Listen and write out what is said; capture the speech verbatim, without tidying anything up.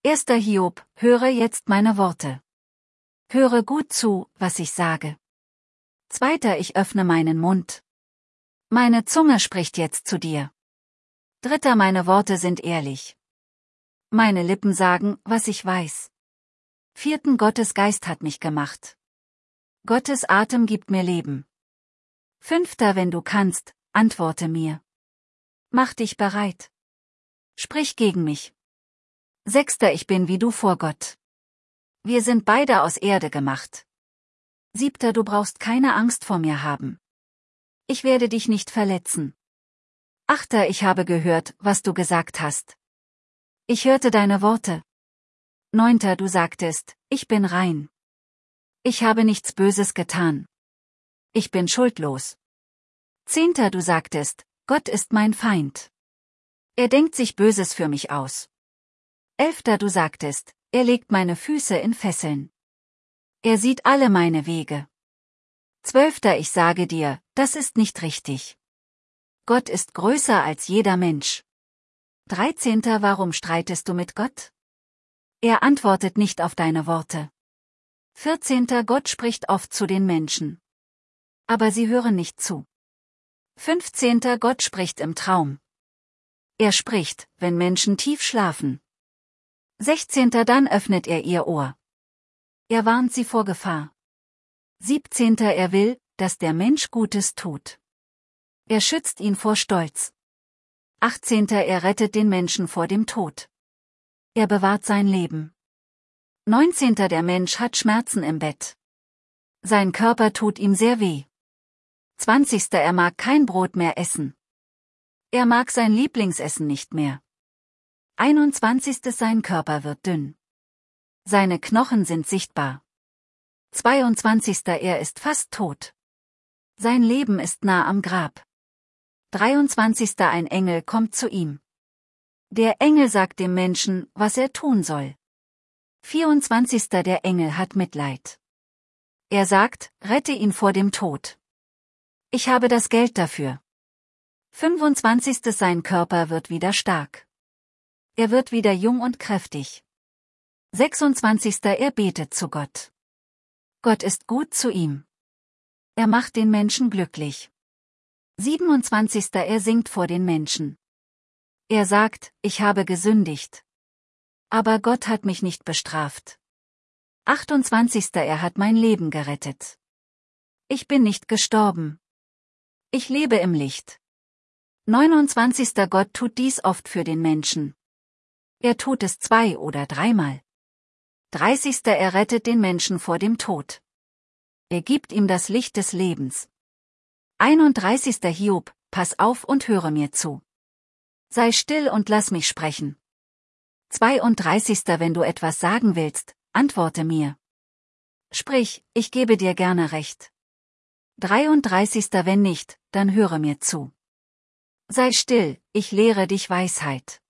Erster Hiob, höre jetzt meine Worte. Höre gut zu, was ich sage. Zweiter, ich öffne meinen Mund. Meine Zunge spricht jetzt zu dir. Dritter, meine Worte sind ehrlich. Meine Lippen sagen, was ich weiß. Vierten, Gottes Geist hat mich gemacht. Gottes Atem gibt mir Leben. Fünfter, wenn du kannst, antworte mir. Mach dich bereit. Sprich gegen mich. Sechster, ich bin wie du vor Gott. Wir sind beide aus Erde gemacht. Siebter, du brauchst keine Angst vor mir haben. Ich werde dich nicht verletzen. Achter, ich habe gehört, was du gesagt hast. Ich hörte deine Worte. Neunter, du sagtest, ich bin rein. Ich habe nichts Böses getan. Ich bin schuldlos. Zehnter, du sagtest, Gott ist mein Feind. Er denkt sich Böses für mich aus. Elfter, du sagtest, er legt meine Füße in Fesseln. Er sieht alle meine Wege. Zwölfter, ich sage dir, das ist nicht richtig. Gott ist größer als jeder Mensch. Dreizehnter, warum streitest du mit Gott? Er antwortet nicht auf deine Worte. Vierzehnter, Gott spricht oft zu den Menschen. Aber sie hören nicht zu. Fünfzehnter, Gott spricht im Traum. Er spricht, wenn Menschen tief schlafen. Sechzehnter, dann öffnet er ihr Ohr. Er warnt sie vor Gefahr. Siebzehnter, er will, dass der Mensch Gutes tut. Er schützt ihn vor Stolz. Achtzehnter, er rettet den Menschen vor dem Tod. Er bewahrt sein Leben. Neunzehnter, der Mensch hat Schmerzen im Bett. Sein Körper tut ihm sehr weh. Zwanzigster, er mag kein Brot mehr essen. Er mag sein Lieblingsessen nicht mehr. Einundzwanzigster, sein Körper wird dünn. Seine Knochen sind sichtbar. Zweiundzwanzigster, er ist fast tot. Sein Leben ist nah am Grab. Dreiundzwanzigster, ein Engel kommt zu ihm. Der Engel sagt dem Menschen, was er tun soll. Vierundzwanzigster, der Engel hat Mitleid. Er sagt, rette ihn vor dem Tod. Ich habe das Geld dafür. Fünfundzwanzigster, sein Körper wird wieder stark. Er wird wieder jung und kräftig. Sechsundzwanzigster, er betet zu Gott. Gott ist gut zu ihm. Er macht den Menschen glücklich. Siebenundzwanzigster, er singt vor den Menschen. Er sagt, ich habe gesündigt. Aber Gott hat mich nicht bestraft. Achtundzwanzigster, er hat mein Leben gerettet. Ich bin nicht gestorben. Ich lebe im Licht. Neunundzwanzigster, Gott tut dies oft für den Menschen. Er tut es zwei- oder dreimal. dreißigster, er rettet den Menschen vor dem Tod. Er gibt ihm das Licht des Lebens. einunddreißigster, Hiob, pass auf und höre mir zu. Sei still und lass mich sprechen. zweiunddreißigster, wenn du etwas sagen willst, antworte mir. Sprich, ich gebe dir gerne recht. dreiunddreißigster, wenn nicht, dann höre mir zu. Sei still, ich lehre dich Weisheit.